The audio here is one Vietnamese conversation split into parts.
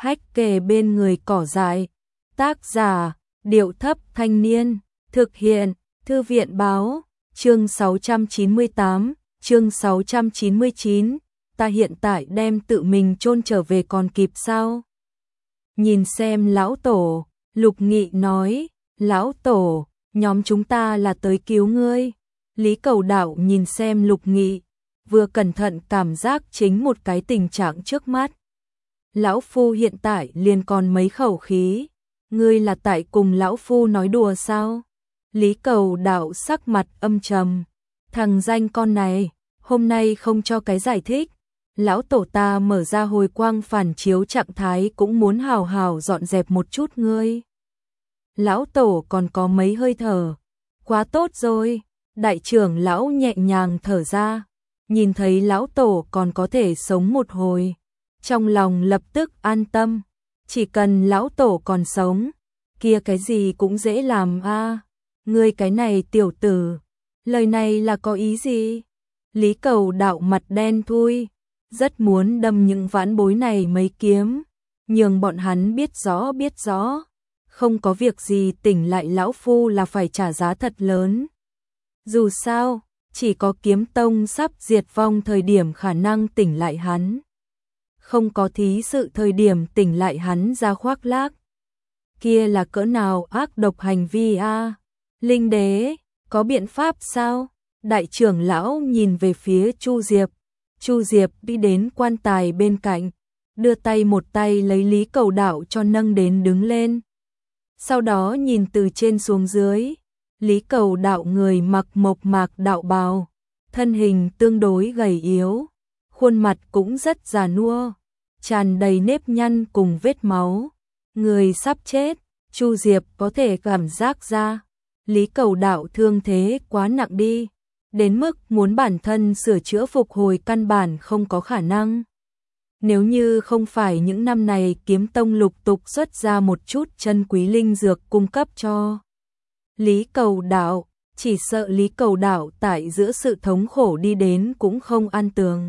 hách kề bên người cỏ dại. Tác giả, Điệu Thấp Thanh Niên, thực hiện, Thư viện Báo, chương 698, chương 699, ta hiện tại đem tự mình chôn trở về còn kịp sao? Nhìn xem lão tổ, Lục Nghị nói, lão tổ, nhóm chúng ta là tới cứu ngươi. Lý Cầu Đạo nhìn xem Lục Nghị, vừa cẩn thận cảm giác chính một cái tình trạng trước mắt. Lão Phu hiện tại liền còn mấy khẩu khí, ngươi là tại cùng lão Phu nói đùa sao? Lý Cầu Đạo sắc mặt âm trầm, thằng danh con này, hôm nay không cho cái giải thích. Lão tổ ta mở ra hồi quang phản chiếu trạng thái cũng muốn hào hào dọn dẹp một chút ngươi. Lão tổ còn có mấy hơi thở, quá tốt rồi. Đại trưởng lão nhẹ nhàng thở ra, nhìn thấy lão tổ còn có thể sống một hồi, trong lòng lập tức an tâm. Chỉ cần lão tổ còn sống, kia cái gì cũng dễ làm a. Ngươi cái này tiểu tử, lời này là có ý gì? Lý Cầu Đạo mặt đen thui, rất muốn đâm những vãn bối này mấy kiếm, nhường bọn hắn biết rõ, không có việc gì tỉnh lại lão Phu là phải trả giá thật lớn. Dù sao, chỉ có kiếm tông sắp diệt vong thời điểm khả năng tỉnh lại hắn. Không có thí sự thời điểm tỉnh lại hắn ra khoác lác. Kia là cỡ nào ác độc hành vi a? Linh đế, có biện pháp sao? Đại trưởng lão nhìn về phía Chu Diệp. Chu Diệp đi đến quan tài bên cạnh, đưa tay một tay lấy Lý Cầu Đạo cho nâng đến đứng lên. Sau đó nhìn từ trên xuống dưới, Lý Cầu Đạo người mặc mộc mạc đạo bào, thân hình tương đối gầy yếu, khuôn mặt cũng rất già nua, tràn đầy nếp nhăn cùng vết máu, người sắp chết. Chu Diệp có thể cảm giác ra, Lý Cầu Đạo thương thế quá nặng đi, đến mức muốn bản thân sửa chữa phục hồi căn bản không có khả năng. Nếu như không phải những năm này kiếm tông lục tục xuất ra một chút chân quý linh dược cung cấp cho Lý Cầu Đạo, chỉ sợ Lý Cầu Đạo tại giữa sự thống khổ đi đến cũng không an tường.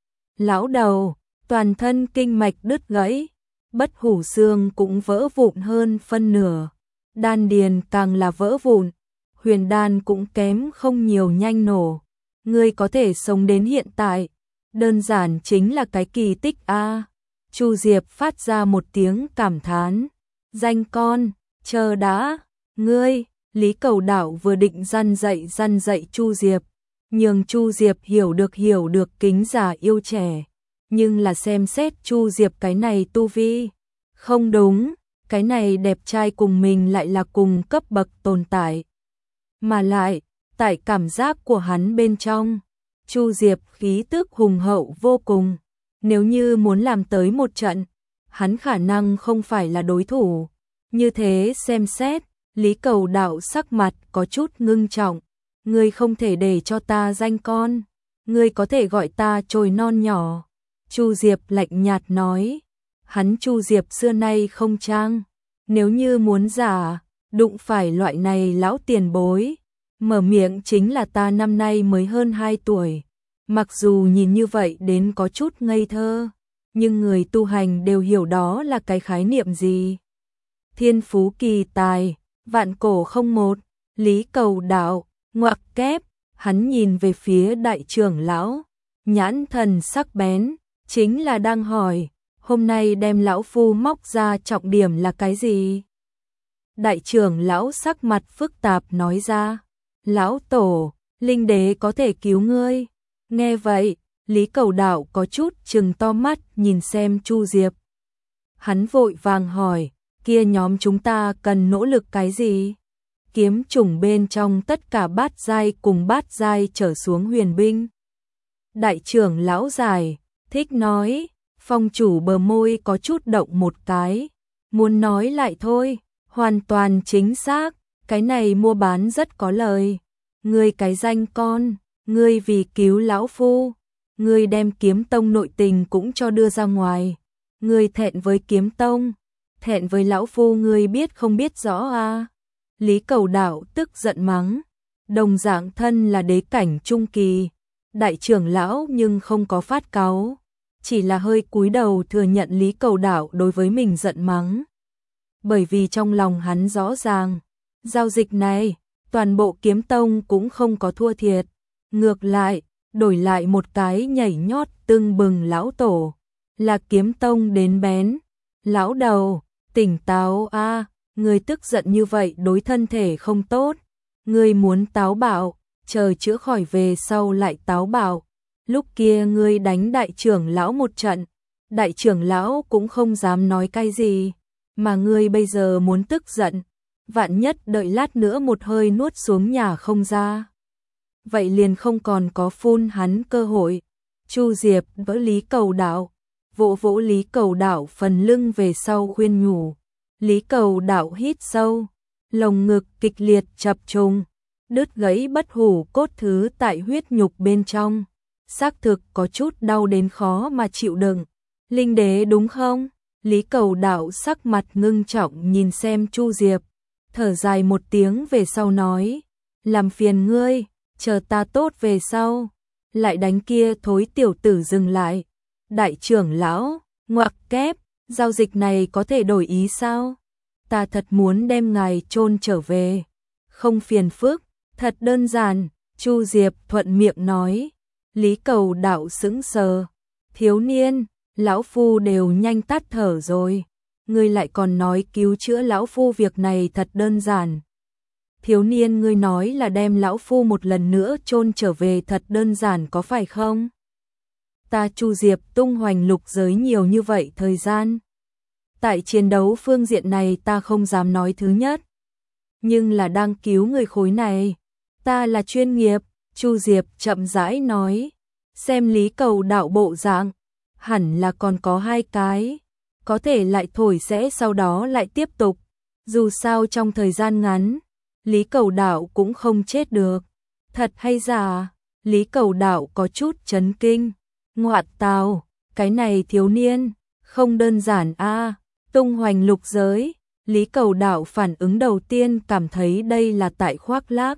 Lão đầu, toàn thân kinh mạch đứt gãy, bất hủ xương cũng vỡ vụn hơn phân nửa, đan điền càng là vỡ vụn, huyền đan cũng kém không nhiều nhanh nổ. Ngươi có thể sống đến hiện tại, đơn giản chính là cái kỳ tích a. Chu Diệp phát ra một tiếng cảm thán. Danh con, chờ đã, ngươi. Lý Cầu Đạo vừa định răn dạy Chu Diệp, nhường Chu Diệp hiểu được kính già yêu trẻ, nhưng là xem xét Chu Diệp cái này tu vi, không đúng, cái này đẹp trai cùng mình lại là cùng cấp bậc tồn tại. Mà lại, tại cảm giác của hắn bên trong, Chu Diệp khí tức hùng hậu vô cùng, nếu như muốn làm tới một trận, hắn khả năng không phải là đối thủ. Như thế xem xét, Lý Cầu Đạo sắc mặt có chút ngưng trọng, ngươi không thể để cho ta danh con, ngươi có thể gọi ta chồi non nhỏ. Chu Diệp lạnh nhạt nói, hắn Chu Diệp xưa nay không trang, nếu như muốn giả, đụng phải loại này lão tiền bối, mở miệng chính là ta năm nay mới hơn 2 tuổi, mặc dù nhìn như vậy đến có chút ngây thơ, nhưng người tu hành đều hiểu đó là cái khái niệm gì. Thiên phú kỳ tài, vạn cổ không một. Lý Cầu Đạo, ngoặc kép, hắn nhìn về phía đại trưởng lão, nhãn thần sắc bén, chính là đang hỏi, hôm nay đem lão Phu móc ra trọng điểm là cái gì? Đại trưởng lão sắc mặt phức tạp nói ra, lão tổ, linh đế có thể cứu ngươi. Nghe vậy, Lý Cầu Đạo có chút trừng to mắt nhìn xem Chu Diệp. Hắn vội vàng hỏi, kia nhóm chúng ta cần nỗ lực cái gì? Kiếm chủng bên trong tất cả bát giai cùng bát giai trở xuống huyền binh. Đại trưởng lão giải, thích nói, phong chủ bờ môi có chút động một cái, muốn nói lại thôi, hoàn toàn chính xác, cái này mua bán rất có lời. Ngươi cái danh con, ngươi vì cứu lão Phu, ngươi đem kiếm tông nội tình cũng cho đưa ra ngoài, ngươi thẹn với kiếm tông, thẹn với lão Phu ngươi biết không biết rõ a? Lý Cầu Đạo tức giận mắng, đồng dạng thân là đế cảnh trung kỳ, đại trưởng lão nhưng không có phát cáu, chỉ là hơi cúi đầu thừa nhận Lý Cầu Đảo đối với mình giận mắng. Bởi vì trong lòng hắn rõ ràng, giao dịch này, toàn bộ Kiếm Tông cũng không có thua thiệt. Ngược lại, đổi lại một cái nhảy nhót tưng bừng lão tổ, là Kiếm Tông đến bén. Lão đầu, tỉnh táo a, người tức giận như vậy đối thân thể không tốt. Ngươi muốn táo bạo, chờ chữa khỏi về sau lại táo bạo. Lúc kia ngươi đánh đại trưởng lão một trận, đại trưởng lão cũng không dám nói cái gì, mà ngươi bây giờ muốn tức giận, vạn nhất đợi lát nữa một hơi nuốt xuống nhà không ra. Vậy liền không còn có phun hắn cơ hội. Chu Diệp vỡ Lý Cầu Đảo, vỗ vỗ Lý Cầu Đảo phần lưng về sau khuyên nhủ. Lý Cầu Đảo hít sâu, lồng ngực kịch liệt chập trùng, đứt gãy bất hủ cốt thứ tại huyết nhục bên trong. Xác thực có chút đau đến khó mà chịu đựng. Linh đế đúng không? Lý Cầu Đảo sắc mặt ngưng trọng nhìn xem Chu Diệp, thở dài một tiếng về sau nói, làm phiền ngươi, chờ ta tốt về sau, lại đánh kia thối tiểu tử dừng lại. Đại trưởng lão, ngoặc kép, giao dịch này có thể đổi ý sao? Ta thật muốn đem ngài chôn trở về, không phiền phức, thật đơn giản, Chu Diệp thuận miệng nói. Lý Cầu Đảo sững sờ, thiếu niên, lão phu đều nhanh tắt thở rồi, ngươi lại còn nói cứu chữa lão phu việc này thật đơn giản. Thiếu niên, ngươi nói là đem lão phu một lần nữa chôn trở về thật đơn giản có phải không? Ta Chu Diệp tung hoành lục giới nhiều như vậy thời gian. Tại chiến đấu phương diện này ta không dám nói thứ nhất. Nhưng là đang cứu người khối này, ta là chuyên nghiệp. Chu Diệp chậm rãi nói, xem Lý Cầu Đảo bộ dạng, hẳn là còn có 2 cái, có thể lại thổi sẽ sau đó lại tiếp tục. Dù sao trong thời gian ngắn, Lý Cầu Đảo cũng không chết được. Thật hay giả? Lý Cầu Đảo có chút chấn kinh. Ngoạn tào, cái này thiếu niên, không đơn giản a, tung hoành lục giới. Lý Cầu Đảo phản ứng đầu tiên cảm thấy đây là tại khoác lác.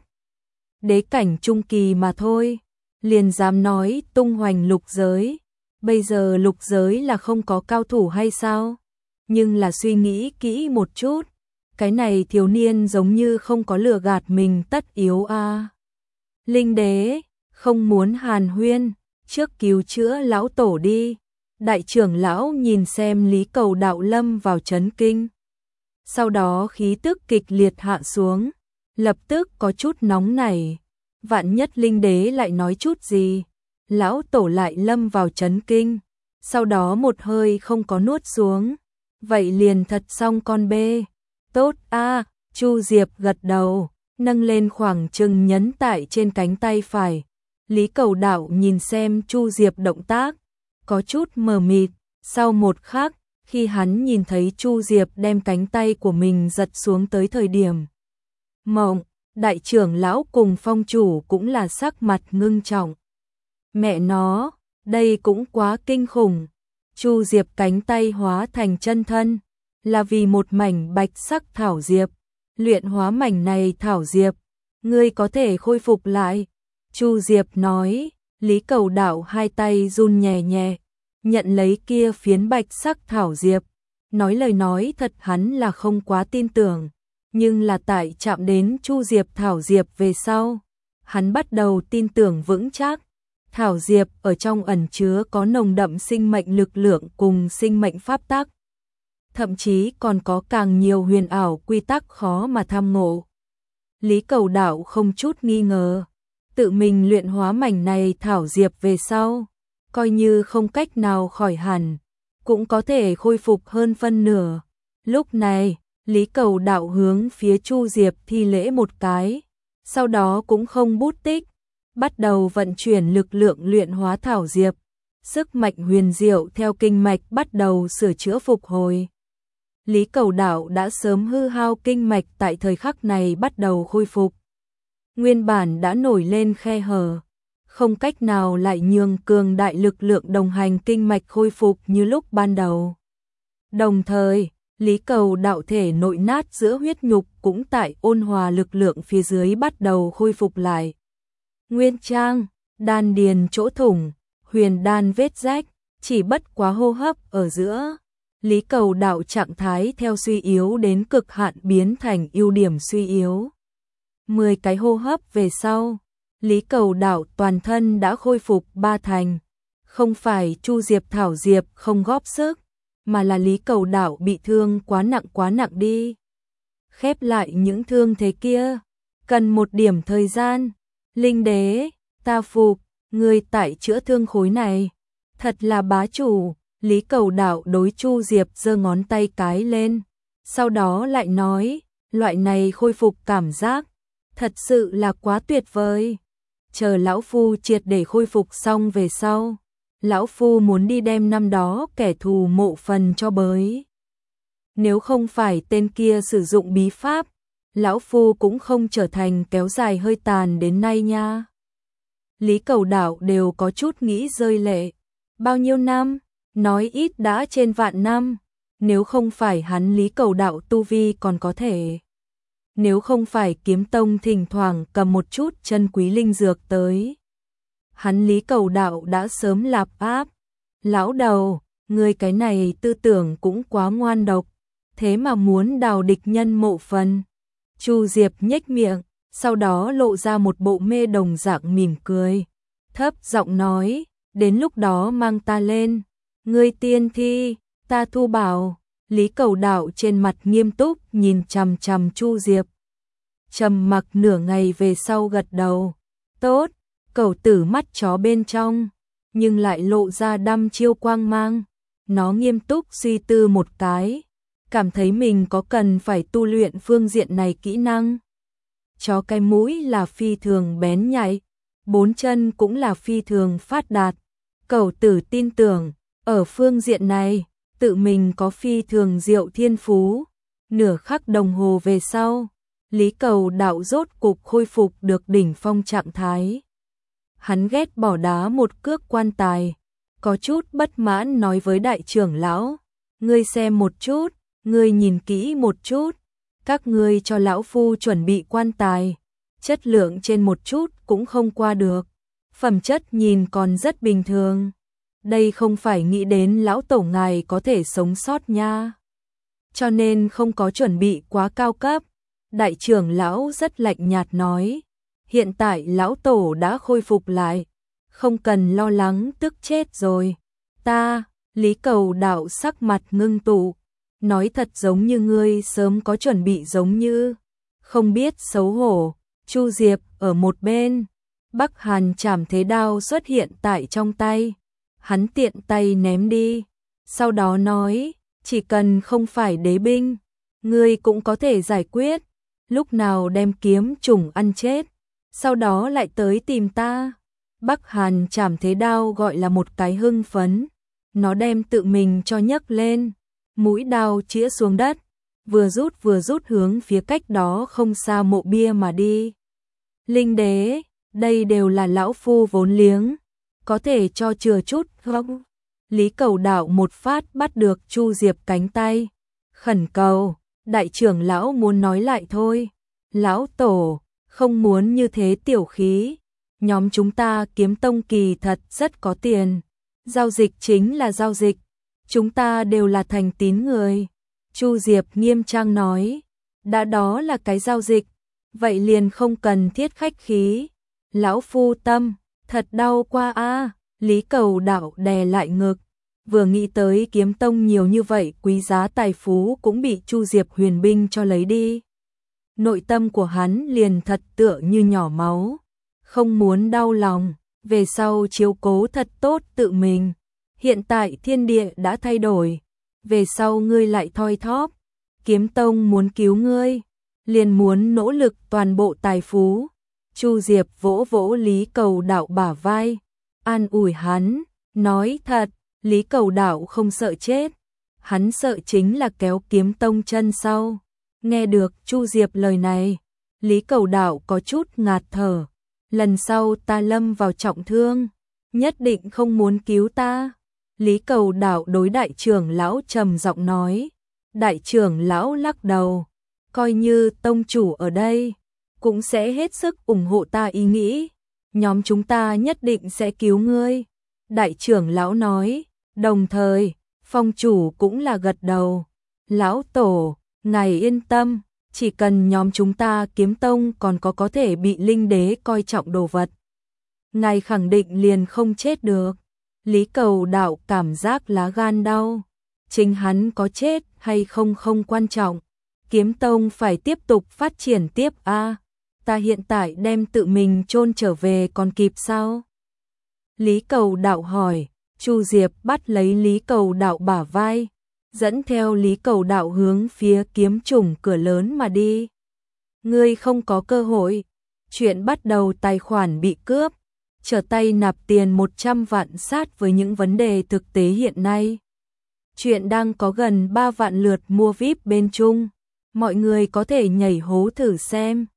Đế cảnh trung kỳ mà thôi, liền dám nói tung hoành lục giới. Bây giờ lục giới là không có cao thủ hay sao? Nhưng là suy nghĩ kỹ một chút, cái này thiếu niên giống như không có lừa gạt mình tất yếu a. Linh đế, không muốn hàn huyên, trước cứu chữa lão tổ đi. Đại trưởng lão nhìn xem Lý Cầu Đảo lâm vào chấn kinh. Sau đó khí tức kịch liệt hạ xuống, lập tức có chút nóng nảy. Vạn nhất linh đế lại nói chút gì, lão tổ lại lâm vào chấn kinh, sau đó một hơi không có nuốt xuống, vậy liền thật xong con bê. Tốt a, Chu Diệp gật đầu, nâng lên khoảng chừng nhấn tại trên cánh tay phải. Lý Cầu Đảo nhìn xem Chu Diệp động tác, có chút mờ mịt, sau một khắc, khi hắn nhìn thấy Chu Diệp đem cánh tay của mình giật xuống tới thời điểm. Mộng, đại trưởng lão cùng phong chủ cũng là sắc mặt ngưng trọng. Mẹ nó, đây cũng quá kinh khủng. Chu Diệp cánh tay hóa thành chân thân, là vì một mảnh bạch sắc thảo diệp. Luyện hóa mảnh này thảo diệp, ngươi có thể khôi phục lại. Chu Diệp nói, Lý Cầu Đảo 2 tay run nhẹ nhẹ, nhận lấy kia phiến bạch sắc thảo diệp. Nói lời nói thật hắn là không quá tin tưởng, nhưng là tại chạm đến Chu Diệp thảo diệp về sau, hắn bắt đầu tin tưởng vững chắc. Thảo diệp ở trong ẩn chứa có nồng đậm sinh mệnh lực lượng cùng sinh mệnh pháp tắc, thậm chí còn có càng nhiều huyền ảo quy tắc khó mà tham ngộ. Lý Cầu Đảo không chút nghi ngờ, tự mình luyện hóa mảnh này thảo diệp về sau, coi như không cách nào khỏi hẳn, cũng có thể khôi phục hơn phân nửa. Lúc này, Lý Cầu Đảo hướng phía Chu Diệp thi lễ một cái, sau đó cũng không bút tích, bắt đầu vận chuyển lực lượng luyện hóa thảo diệp. Sức mạnh huyền diệu theo kinh mạch bắt đầu sửa chữa phục hồi. Lý Cầu Đảo đã sớm hư hao kinh mạch tại thời khắc này bắt đầu khôi phục. Nguyên bản đã nổi lên khe hở, không cách nào lại nhường cường đại lực lượng đồng hành kinh mạch khôi phục như lúc ban đầu. Đồng thời, Lý Cầu Đảo thể nội nát giữa huyết nhục cũng tại ôn hòa lực lượng phía dưới bắt đầu khôi phục lại. Nguyên trang, đan điền chỗ thủng, huyền đan vết rách, Chỉ bất quá hô hấp ở giữa, Lý Cầu Đạo trạng thái theo suy yếu đến cực hạn biến thành ưu điểm suy yếu. 10 cái hô hấp về sau, Lý Cầu Đạo toàn thân đã khôi phục 3 thành. Không phải Chu Diệp Thảo Diệp không góp sức, mà là Lý Cầu Đạo bị thương quá nặng đi. Khép lại những thương thế kia, cần một điểm thời gian. Linh đế, ta phục, ngươi tại chữa thương khối này, thật là bá chủ. Lý Cầu Đạo đối Chu Diệp giơ ngón tay cái lên, sau đó lại nói, loại này khôi phục cảm giác, thật sự là quá tuyệt vời. Chờ lão phu triệt để khôi phục xong về sau, lão phu muốn đi đem năm đó kẻ thù mộ phần cho bới. Nếu không phải tên kia sử dụng bí pháp, lão phu cũng không trở thành kéo dài hơi tàn đến nay nha. Lý Cầu Đạo đều có chút nghĩ rơi lệ. Bao nhiêu năm? Nói ít đã trên vạn năm. Nếu không phải hắn Lý Cầu Đạo tu vi còn có thể. Nếu không phải Kiếm Tông thỉnh thoảng cầm một chút chân quý linh dược tới, hắn Lý Cầu Đạo đã sớm lạp áp. Lão đầu, người cái này tư tưởng cũng quá ngoan độc, thế mà muốn đào địch nhân mộ phần. Chu Diệp nhếch miệng, sau đó lộ ra một bộ mê đồng dạng mỉm cười, thấp giọng nói, đến lúc đó mang ta lên, ngươi tiên thi, ta thu bảo. Lý Cầu Đạo trên mặt nghiêm túc nhìn chằm chằm Chu Diệp. Trầm mặc nửa ngày về sau gật đầu, tốt. Cẩu tử mắt chó bên trong, nhưng lại lộ ra đăm chiêu quang mang. Nó nghiêm túc suy tư một cái, cảm thấy mình có cần phải tu luyện phương diện này kỹ năng. Chó cái mũi là phi thường bén nhạy, 4 chân cũng là phi thường phát đạt. Cẩu tử tin tưởng, ở phương diện này, tự mình có phi thường diệu thiên phú. Nửa khắc đồng hồ về sau, Lý Cầu Đạo rốt cục khôi phục được đỉnh phong trạng thái. Hắn ghét bỏ đá một cước quan tài, có chút bất mãn nói với đại trưởng lão, ngươi xem một chút, ngươi nhìn kỹ một chút, các ngươi cho lão phu chuẩn bị quan tài, chất lượng trên một chút cũng không qua được, phẩm chất nhìn còn rất bình thường. Đây không phải nghĩ đến lão tổ ngài có thể sống sót nha, cho nên không có chuẩn bị quá cao cấp. Đại trưởng lão rất lạnh nhạt nói, hiện tại lão tổ đã khôi phục lại, không cần lo lắng tức chết rồi. Ta, Lý Cầu Đạo sắc mặt ngưng tụ, nói thật giống như ngươi sớm có chuẩn bị giống như, không biết xấu hổ. Chu Diệp ở một bên, Bắc Hàn Trảm Thế Đao xuất hiện tại trong tay, hắn tiện tay ném đi, sau đó nói, chỉ cần không phải đế binh, ngươi cũng có thể giải quyết, lúc nào đem kiếm trùng ăn chết, sau đó lại tới tìm ta. Bắc Hàn Trảm Thế Đao gọi là một cái hưng phấn, nó đem tự mình cho nhấc lên, mũi đao chĩa xuống đất, vừa rút hướng phía cách đó không xa mộ bia mà đi. Linh đế, đây đều là lão phu vốn liếng, có thể cho chừa chút không? Lý Cầu Đạo một phát bắt được Chu Diệp cánh tay, khẩn cầu, đại trưởng lão muốn nói lại thôi. Lão tổ, không muốn như thế tiểu khí, nhóm chúng ta Kiếm Tông kỳ thật rất có tiền, giao dịch chính là giao dịch, chúng ta đều là thành tín người. Chu Diệp nghiêm trang nói, đã đó là cái giao dịch, vậy liền không cần thiết khách khí. Lão phu tâm, thật đau qua a. Lý Cầu Đạo đè lại ngực, vừa nghĩ tới Kiếm Tông nhiều như vậy quý giá tài phú cũng bị Chu Diệp huyền binh cho lấy đi. Nội tâm của hắn liền thật tựa như nhỏ máu, không muốn đau lòng, về sau chiếu cố thật tốt tự mình. Hiện tại thiên địa đã thay đổi, về sau ngươi lại thoi thóp, Kiếm Tông muốn cứu ngươi, liền muốn nỗ lực toàn bộ tài phú. Chu Diệp vỗ vỗ Lý Cầu Đạo bả vai, an ủi hắn, nói thật, Lý Cầu Đạo không sợ chết, hắn sợ chính là kéo Kiếm Tông chân sau. Nghe được Chu Diệp lời này, Lý Cầu Đạo có chút ngạt thở, lần sau ta lâm vào trọng thương, nhất định không muốn cứu ta. Lý Cầu Đạo đối đại trưởng lão trầm giọng nói, đại trưởng lão lắc đầu, coi như tông chủ ở đây, cũng sẽ hết sức ủng hộ ta ý nghĩ, nhóm chúng ta nhất định sẽ cứu ngươi. Đại trưởng lão nói, Đồng thời, phong chủ cũng là gật đầu. Lão tổ, ngài yên tâm, chỉ cần nhóm chúng ta Kiếm Tông còn có thể bị linh đế coi trọng đồ vật, ngài khẳng định liền không chết được. Lý Cầu Đạo cảm giác lá gan đau. Chính hắn có chết hay không không quan trọng. Kiếm Tông phải tiếp tục phát triển tiếp a. Ta hiện tại đem tự mình chôn trở về còn kịp sao? Lý Cầu Đạo hỏi. Chu Diệp bắt lấy Lý Cầu Đạo bả vai, dẫn theo Lý Cầu Đạo hướng phía kiếm trùng cửa lớn mà đi. Ngươi không có cơ hội. Chuyện bắt đầu tài khoản bị cướp, trở tay nạp tiền 100 vạn sát với những vấn đề thực tế hiện nay. Chuyện đang có gần 3 vạn lượt mua VIP bên Trung. Mọi người có thể nhảy hố thử xem.